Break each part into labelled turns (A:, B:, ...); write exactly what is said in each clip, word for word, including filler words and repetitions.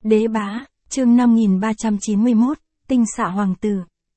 A: Đế bá, chương năm nghìn ba trăm chín mươi mốt, tinh xạ hoàng tử.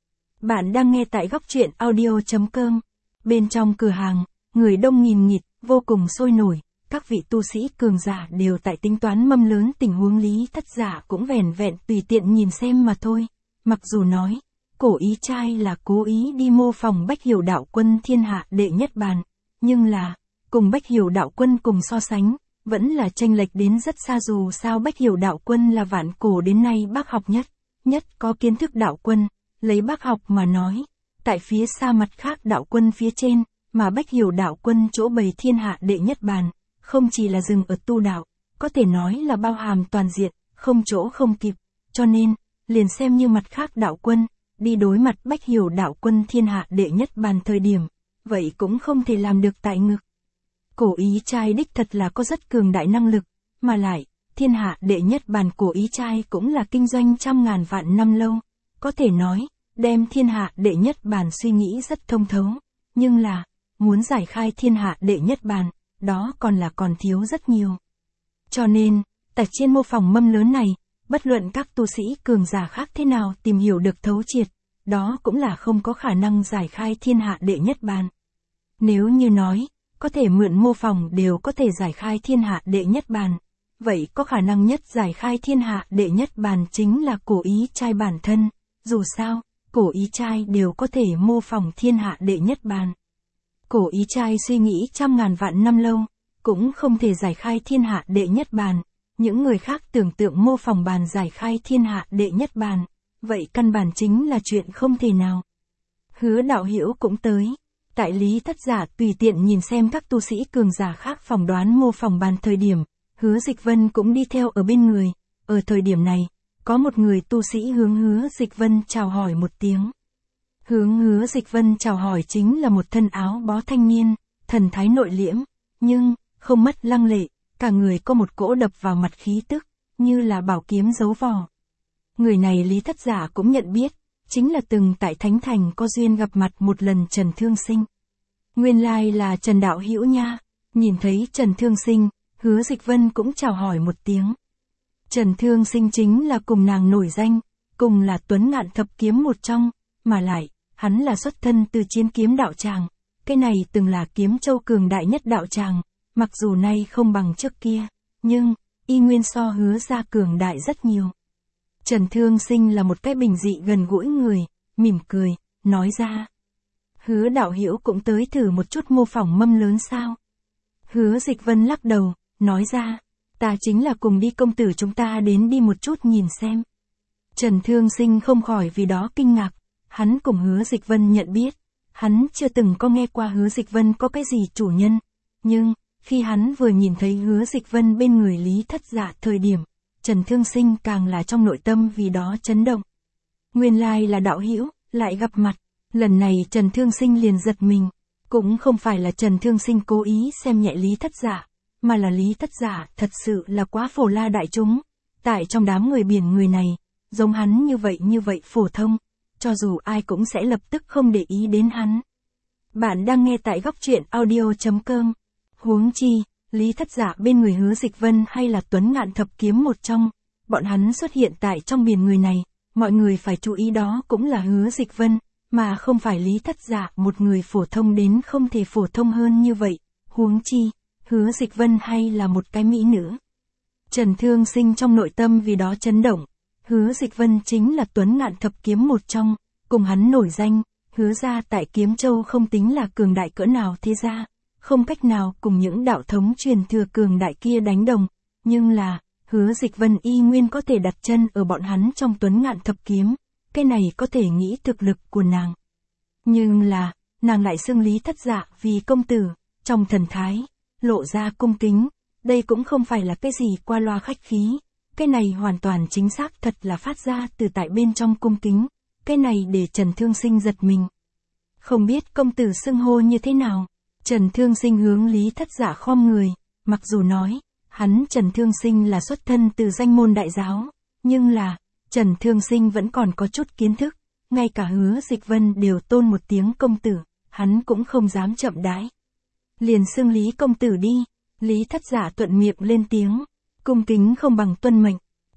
A: Bạn đang nghe tại góc truyện audio chấm com. Bên trong cửa hàng, người đông nghìn nghịt, vô cùng sôi nổi, các vị tu sĩ cường giả đều tại tính toán mâm lớn tình huống Lý Thất Giả cũng vẻn vẹn tùy tiện nhìn xem mà thôi. Mặc dù nói, cổ ý trai là cố ý đi mô phỏng Bách Hiểu Đạo Quân thiên hạ đệ nhất bàn, nhưng là, cùng Bách Hiểu Đạo Quân cùng so sánh, vẫn là chênh lệch đến rất xa. Dù sao Bách Hiểu Đạo Quân là vạn cổ đến nay bác học nhất, nhất có kiến thức đạo quân, lấy bác học mà nói, tại phía xa mặt khác đạo quân phía trên, mà Bách Hiểu Đạo Quân chỗ bày thiên hạ đệ nhất bàn, không chỉ là dừng ở tu đạo, có thể nói là bao hàm toàn diện, không chỗ không kịp, cho nên, liền xem như mặt khác đạo quân, đi đối mặt Bách Hiểu Đạo Quân thiên hạ đệ nhất bàn thời điểm, vậy cũng không thể làm được tại ngực. Cổ ý trai đích thật là có rất cường đại năng lực, mà lại, thiên hạ đệ nhất bàn cổ ý trai cũng là kinh doanh trăm ngàn vạn năm lâu, có thể nói, đem thiên hạ đệ nhất bàn suy nghĩ rất thông thấu, nhưng là, muốn giải khai thiên hạ đệ nhất bàn, đó còn là còn thiếu rất nhiều. Cho nên, tại trên mô phỏng mâm lớn này, bất luận các tu sĩ cường giả khác thế nào tìm hiểu được thấu triệt, đó cũng là không có khả năng giải khai thiên hạ đệ nhất bàn. Nếu như nói, có thể mượn mô phỏng đều có thể giải khai thiên hạ đệ nhất bàn, vậy có khả năng nhất giải khai thiên hạ đệ nhất bàn chính là cổ ý trai bản thân, dù sao, cổ ý trai đều có thể mô phỏng thiên hạ đệ nhất bàn. Cổ ý trai suy nghĩ trăm ngàn vạn năm lâu, cũng không thể giải khai thiên hạ đệ nhất bàn, những người khác tưởng tượng mô phỏng bàn giải khai thiên hạ đệ nhất bàn, vậy căn bản chính là chuyện không thể nào. Hứa Đạo Hiểu cũng tới. Tại Lý Thất Giả tùy tiện nhìn xem các tu sĩ cường giả khác phỏng đoán mô phỏng bàn thời điểm, Hứa Dịch Vân cũng đi theo ở bên người. Ở thời điểm này, có một người tu sĩ hướng Hứa Dịch Vân chào hỏi một tiếng. Hướng Hứa Dịch Vân chào hỏi chính là một thân áo bó thanh niên, thần thái nội liễm, nhưng, không mất lăng lệ, cả người có một cỗ đập vào mặt khí tức, như là bảo kiếm giấu vỏ. Người này Lý Thất Giả cũng nhận biết, chính là từng tại Thánh Thành có duyên gặp mặt một lần Trần Thương Sinh. Nguyên lai là Trần Đạo Hiểu nha, nhìn thấy Trần Thương Sinh, Hứa Dịch Vân cũng chào hỏi một tiếng. Trần Thương Sinh chính là cùng nàng nổi danh, cùng là tuấn ngạn thập kiếm một trong, mà lại, hắn là xuất thân từ Chiến Kiếm đạo tràng, cái này từng là Kiếm Châu cường đại nhất đạo tràng, mặc dù nay không bằng trước kia, nhưng, y nguyên so Hứa ra cường đại rất nhiều. Trần Thương Sinh là một cái bình dị gần gũi người, mỉm cười, nói ra. Hứa Đạo Hiểu cũng tới thử một chút mô phỏng mâm lớn sao? Hứa Dịch Vân lắc đầu, nói ra, ta chính là cùng đi công tử chúng ta đến đi một chút nhìn xem. Trần Thương Sinh không khỏi vì đó kinh ngạc, hắn cùng Hứa Dịch Vân nhận biết, hắn chưa từng có nghe qua Hứa Dịch Vân có cái gì chủ nhân, nhưng, khi hắn vừa nhìn thấy Hứa Dịch Vân bên người Lý Thất Giả thời điểm, Trần Thương Sinh càng là trong nội tâm vì đó chấn động. Nguyên lai là Đạo Hiểu, lại gặp mặt, lần này Trần Thương Sinh liền giật mình, cũng không phải là Trần Thương Sinh cố ý xem nhẹ Lý Thất Giả, mà là Lý Thất Giả thật sự là quá phổ la đại chúng, tại trong đám người biển người này, giống hắn như vậy như vậy phổ thông, cho dù ai cũng sẽ lập tức không để ý đến hắn. Bạn đang nghe tại góc truyện audio chấm com. Huống chi, Lý Thất Giả bên người Hứa Dịch Vân hay là tuấn ngạn thập kiếm một trong, bọn hắn xuất hiện tại trong biển người này, mọi người phải chú ý đó cũng là Hứa Dịch Vân, mà không phải Lý Thất Giả một người phổ thông đến không thể phổ thông hơn như vậy, huống chi, Hứa Dịch Vân hay là một cái mỹ nữ. Trần Thương Sinh trong nội tâm vì đó chấn động, Hứa Dịch Vân chính là tuấn ngạn thập kiếm một trong, cùng hắn nổi danh, Hứa ra tại Kiếm Châu không tính là cường đại cỡ nào thế ra. Không cách nào cùng những đạo thống truyền thừa cường đại kia đánh đồng, nhưng là, Hứa Dịch Vân y nguyên có thể đặt chân ở bọn hắn trong tuấn ngạn thập kiếm, cái này có thể nghĩ thực lực của nàng. Nhưng là, nàng lại xưng Lý Thất Giả vì công tử, trong thần thái, lộ ra cung kính, đây cũng không phải là cái gì qua loa khách khí, cái này hoàn toàn chính xác thật là phát ra từ tại bên trong cung kính, cái này để Trần Thương Sinh giật mình. Không biết công tử xưng hô như thế nào? Trần Thương Sinh hướng Lý Thất Giả khom người, mặc dù nói, hắn Trần Thương Sinh là xuất thân từ danh môn đại giáo, nhưng là, Trần Thương Sinh vẫn còn có chút kiến thức, ngay cả Hứa Dịch Vân đều tôn một tiếng công tử, hắn cũng không dám chậm đãi. Liền xưng Lý công tử đi, Lý Thất Giả thuận miệng lên tiếng, cung kính không bằng tuân mệnh,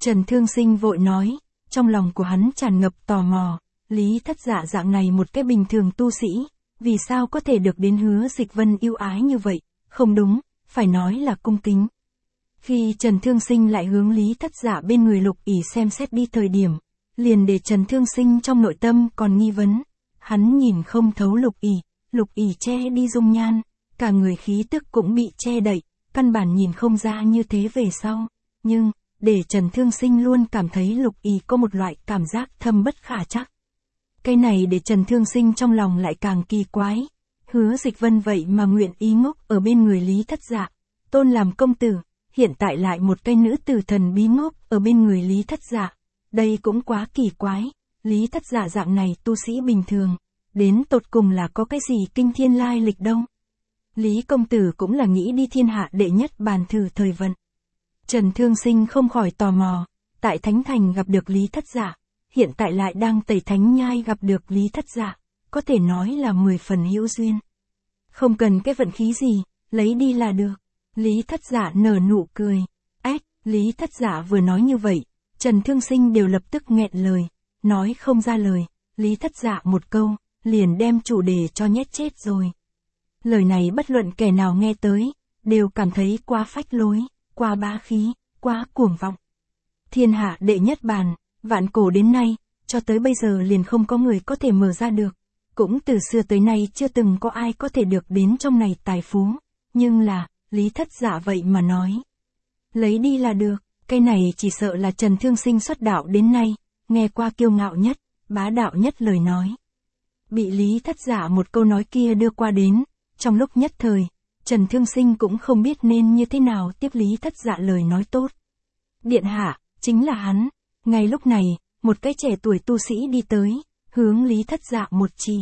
A: Trần Thương Sinh vội nói, trong lòng của hắn tràn ngập tò mò, Lý Thất Dạ dạng này một cái bình thường tu sĩ, vì sao có thể được đến Hứa Dịch Vân yêu ái như vậy, không đúng, phải nói là cung kính. Khi Trần Thương Sinh lại hướng Lý Thất Dạ bên người Lục ỷ xem xét đi thời điểm, liền để Trần Thương Sinh trong nội tâm còn nghi vấn, hắn nhìn không thấu Lục ỷ, Lục ỷ che đi dung nhan, cả người khí tức cũng bị che đậy, căn bản nhìn không ra như thế về sau, nhưng, để Trần Thương Sinh luôn cảm thấy Lục ỷ có một loại cảm giác thâm bất khả trắc. Cái này để Trần Thương Sinh trong lòng lại càng kỳ quái, Hứa Dịch Vân vậy mà nguyện ý ngốc ở bên người Lý Thất Dạ, tôn làm công tử, hiện tại lại một cái nữ tử thần bí ngốc ở bên người Lý Thất Dạ, đây cũng quá kỳ quái, Lý Thất Dạ dạng này tu sĩ bình thường, đến tột cùng là có cái gì kinh thiên lai lịch đâu. Lý công tử cũng là nghĩ đi thiên hạ đệ nhất bàn thử thời vận. Trần Thương Sinh không khỏi tò mò, tại Thánh Thành gặp được Lý Thất Dạ, hiện tại lại đang Tẩy Thánh Nhai gặp được Lý Thất Dạ, có thể nói là mười phần hữu duyên. Không cần cái vận khí gì, lấy đi là được. Lý Thất Dạ nở nụ cười. Ách, Lý Thất Dạ vừa nói như vậy, Trần Thương Sinh đều lập tức nghẹn lời, nói không ra lời, Lý Thất Dạ một câu, liền đem chủ đề cho nhét chết rồi. Lời này bất luận kẻ nào nghe tới, đều cảm thấy quá phách lối, quá bá khí, quá cuồng vọng. Thiên hạ đệ nhất bàn, vạn cổ đến nay, cho tới bây giờ liền không có người có thể mở ra được, cũng từ xưa tới nay chưa từng có ai có thể được đến trong này tài phú, nhưng là, Lý Thất Dạ vậy mà nói. Lấy đi là được, cái này chỉ sợ là Trần Thương Sinh xuất đạo đến nay, nghe qua kiêu ngạo nhất, bá đạo nhất lời nói. Bị Lý Thất Dạ một câu nói kia đưa qua đến, trong lúc nhất thời, Trần Thương Sinh cũng không biết nên như thế nào tiếp Lý Thất Dạ lời nói tốt. Điện hạ, chính là hắn. Ngay lúc này, một cái trẻ tuổi tu sĩ đi tới, hướng Lý Thất Dạ một chỉ.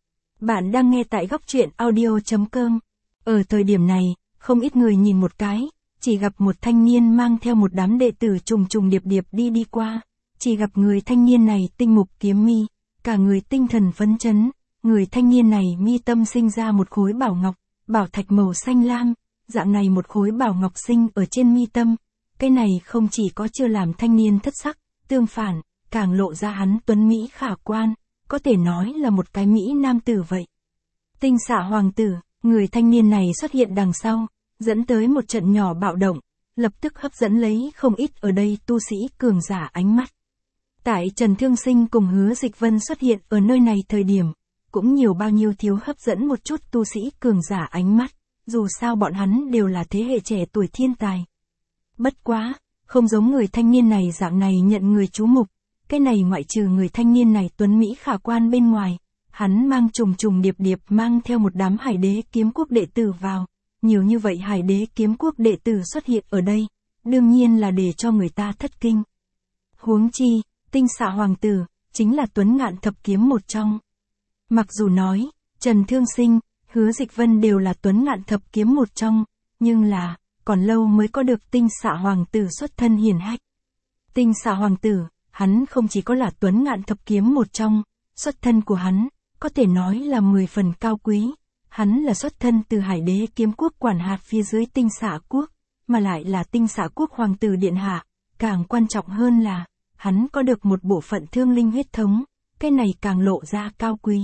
A: Bạn đang nghe tại góc truyện audio chấm com. Ở thời điểm này, không ít người nhìn một cái, chỉ gặp một thanh niên mang theo một đám đệ tử trùng trùng điệp điệp đi đi qua, chỉ gặp người thanh niên này tinh mục kiếm mi, cả người tinh thần phấn chấn, người thanh niên này mi tâm sinh ra một khối bảo ngọc, bảo thạch màu xanh lam, dạng này một khối bảo ngọc sinh ở trên mi tâm, cái này không chỉ có chưa làm thanh niên thất sắc, tương phản, càng lộ ra hắn tuấn mỹ khả quan, có thể nói là một cái mỹ nam tử vậy. Tinh xạ hoàng tử, người thanh niên này xuất hiện đằng sau, dẫn tới một trận nhỏ bạo động, lập tức hấp dẫn lấy không ít ở đây tu sĩ cường giả ánh mắt. Tại Trần Thương Sinh cùng Hứa Dịch Vân xuất hiện ở nơi này thời điểm, cũng nhiều bao nhiêu thiếu hấp dẫn một chút tu sĩ cường giả ánh mắt, dù sao bọn hắn đều là thế hệ trẻ tuổi thiên tài. Bất quá, không giống người thanh niên này dạng này nhận người chú mục, cái này ngoại trừ người thanh niên này tuấn mỹ khả quan bên ngoài, hắn mang trùng trùng điệp điệp mang theo một đám Hải Đế Kiếm Quốc đệ tử vào, nhiều như vậy Hải Đế Kiếm Quốc đệ tử xuất hiện ở đây, đương nhiên là để cho người ta thất kinh. Huống chi, Tinh xạ hoàng tử, chính là Tuấn Ngạn thập kiếm một trong. Mặc dù nói, Trần Thương Sinh, Hứa Dịch Vân đều là Tuấn Ngạn thập kiếm một trong, nhưng là, còn lâu mới có được Tinh xạ hoàng tử xuất thân hiển hách. Tinh xạ hoàng tử, hắn không chỉ có là Tuấn Ngạn thập kiếm một trong, xuất thân của hắn, có thể nói là mười phần cao quý. Hắn là xuất thân từ Hải Đế Kiếm Quốc quản hạt phía dưới Tinh xạ quốc, mà lại là Tinh xạ quốc hoàng tử điện hạ, càng quan trọng hơn là, hắn có được một bộ phận thương linh huyết thống, cái này càng lộ ra cao quý.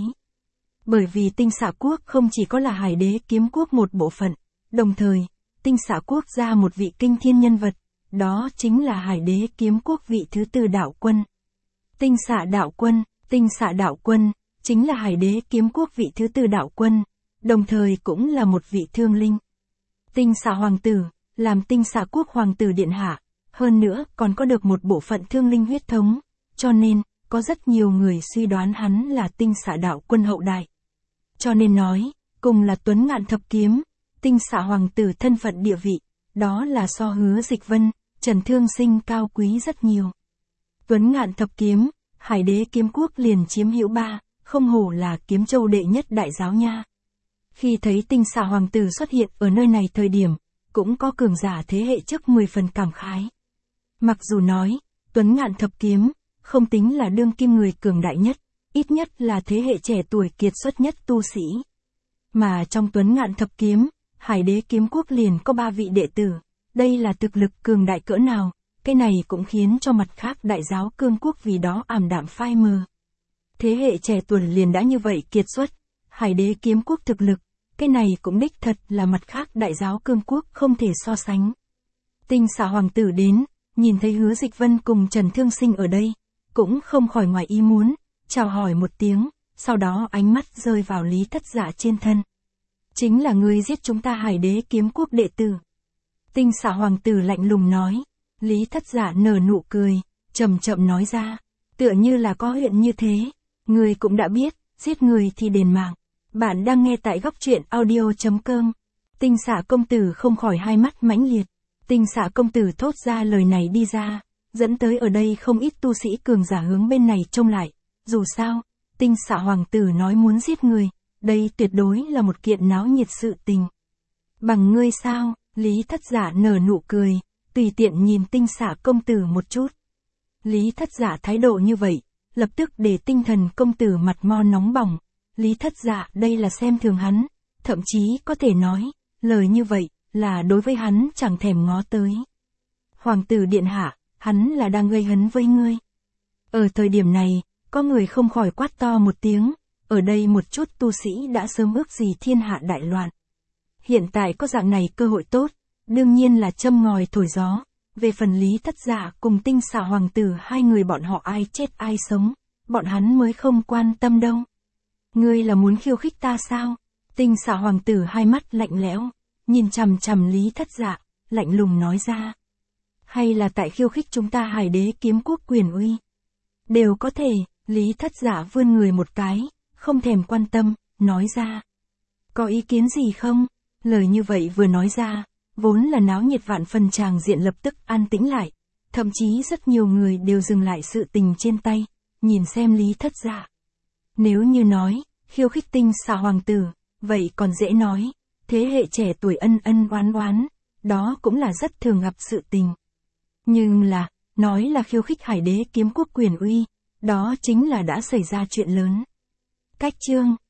A: Bởi vì Tinh xạ quốc không chỉ có là Hải Đế Kiếm Quốc một bộ phận, đồng thời, Tinh xạ quốc ra một vị kinh thiên nhân vật, đó chính là Hải Đế Kiếm Quốc vị thứ tư đạo quân. Tinh xạ đạo quân, Tinh xạ đạo quân, chính là Hải Đế Kiếm Quốc vị thứ tư đạo quân, đồng thời cũng là một vị thương linh. Tinh xạ hoàng tử, làm Tinh xạ quốc hoàng tử điện hạ, hơn nữa còn có được một bộ phận thương linh huyết thống, cho nên, có rất nhiều người suy đoán hắn là Tinh xạ đạo quân hậu đại. Cho nên nói, cùng là Tuấn Ngạn thập kiếm, Tinh xạ hoàng tử thân phận địa vị, đó là so Hứa Dịch Vân, Trần Thương Sinh cao quý rất nhiều. Tuấn Ngạn thập kiếm, Hải Đế Kiếm Quốc liền chiếm hữu ba, không hổ là Kiếm Châu đệ nhất đại giáo nha. Khi thấy Tinh xạ hoàng tử xuất hiện ở nơi này thời điểm, cũng có cường giả thế hệ trước mười phần cảm khái. Mặc dù nói, Tuấn Ngạn thập kiếm, không tính là đương kim người cường đại nhất, ít nhất là thế hệ trẻ tuổi kiệt xuất nhất tu sĩ. Mà trong Tuấn Ngạn thập kiếm, Hải Đế Kiếm Quốc liền có ba vị đệ tử, đây là thực lực cường đại cỡ nào, cái này cũng khiến cho mặt khác đại giáo cương quốc vì đó ảm đạm phai mờ. Thế hệ trẻ tuổi liền đã như vậy kiệt xuất, Hải Đế Kiếm Quốc thực lực, cái này cũng đích thật là mặt khác đại giáo cương quốc không thể so sánh. Tinh xạ hoàng tử đến, nhìn thấy Hứa Dịch Vân cùng Trần Thương Sinh ở đây, cũng không khỏi ngoài ý muốn, chào hỏi một tiếng, sau đó ánh mắt rơi vào Lý Thất Dạ trên thân. Chính là ngươi giết chúng ta Hải Đế Kiếm Quốc đệ tử. Tinh xạ hoàng tử lạnh lùng nói. Lý Thất Dạ nở nụ cười, chậm chậm nói ra, tựa như là có huyện như thế, ngươi cũng đã biết, giết người thì đền mạng. Bạn đang nghe tại góc truyện audio chấm com. Tinh xạ công tử không khỏi hai mắt mãnh liệt. Tinh xạ công tử thốt ra lời này đi ra, dẫn tới ở đây không ít tu sĩ cường giả hướng bên này trông lại. Dù sao, tinh xạ hoàng tử nói muốn giết người, đây tuyệt đối là một kiện náo nhiệt sự tình. Bằng ngươi sao? Lý Thất Dạ nở nụ cười, tùy tiện nhìn tinh xạ công tử một chút. Lý Thất Dạ thái độ như vậy, lập tức để tinh thần công tử mặt mo nóng bỏng. Lý Thất Dạ đây là xem thường hắn, thậm chí có thể nói, lời như vậy, là đối với hắn chẳng thèm ngó tới. Hoàng tử điện hạ, hắn là đang gây hấn với ngươi. Ở thời điểm này, có người không khỏi quát to một tiếng, ở đây một chút tu sĩ đã sớm ước gì thiên hạ đại loạn. Hiện tại có dạng này cơ hội tốt, đương nhiên là châm ngòi thổi gió. Về phần Lý Thất Dạ cùng tinh xạ hoàng tử hai người bọn họ ai chết ai sống, bọn hắn mới không quan tâm đâu. Ngươi là muốn khiêu khích ta sao? Tinh xạ hoàng tử hai mắt lạnh lẽo, nhìn chằm chằm Lý Thất Dạ, lạnh lùng nói ra. Hay là tại khiêu khích chúng ta Hải Đế Kiếm Quốc quyền uy? Đều có thể, Lý Thất Dạ vươn người một cái, không thèm quan tâm, nói ra. Có ý kiến gì không? Lời như vậy vừa nói ra, vốn là náo nhiệt vạn phần tràng diện lập tức an tĩnh lại, thậm chí rất nhiều người đều dừng lại sự tình trên tay, nhìn xem Lý Thất Dạ. Nếu như nói, khiêu khích tinh xạ hoàng tử, vậy còn dễ nói, thế hệ trẻ tuổi ân ân oán oán, đó cũng là rất thường gặp sự tình. Nhưng là, nói là khiêu khích Hải Đế Kiếm Quốc quyền uy, đó chính là đã xảy ra chuyện lớn. Cách chương